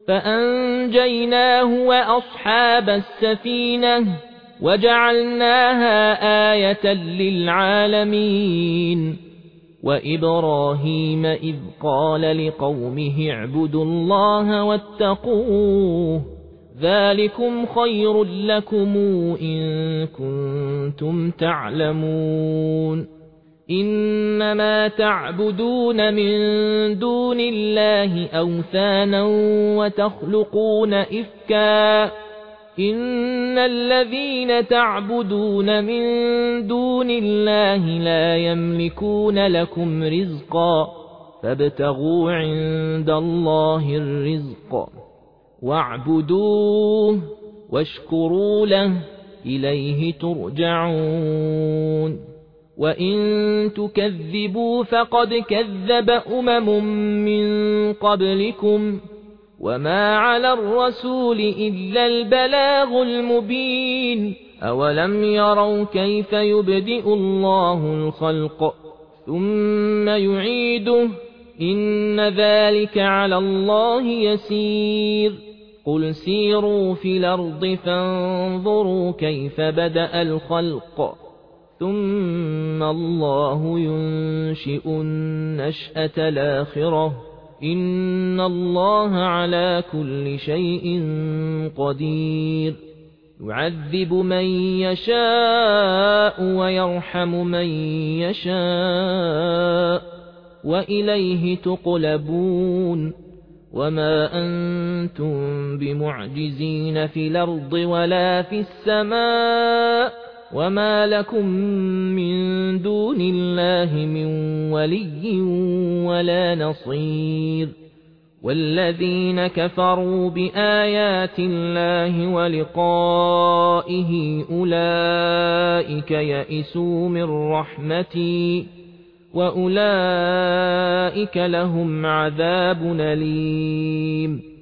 فأنجيناه وأصحاب السفينة وجعلناها آية للعالمين وإبراهيم إذ قال لقومه اعبدوا الله واتقوه ذلكم خير لكم إن كنتم تعلمون إنما تعبدون من دون الله أوثانا وتخلقون إفكا إن الذين تعبدون من دون الله لا يملكون لكم رزقا فابتغوا عند الله الرزق واعبدوه واشكروا له إليه ترجعون وإن تكذبوا فقد كذب من قبلكم وما على الرسول إلا البلاغ المبين أولم يروا كيف يبدئ الله الخلق ثم يعيده إن ذلك على الله يسير قل سيروا في الأرض فانظروا كيف بدأ الخلق ثم الله ينشئ النشأة الآخرة إن الله على كل شيء قدير يعذب من يشاء ويرحم من يشاء وإليه تقلبون وما أنتم بمعجزين في الأرض ولا في السماء وما لكم من دون الله من ولي ولا نصير والذين كفروا بآيات الله ولقائه أولئك يئسوا من رحمتي وأولئك لهم عذاب أليم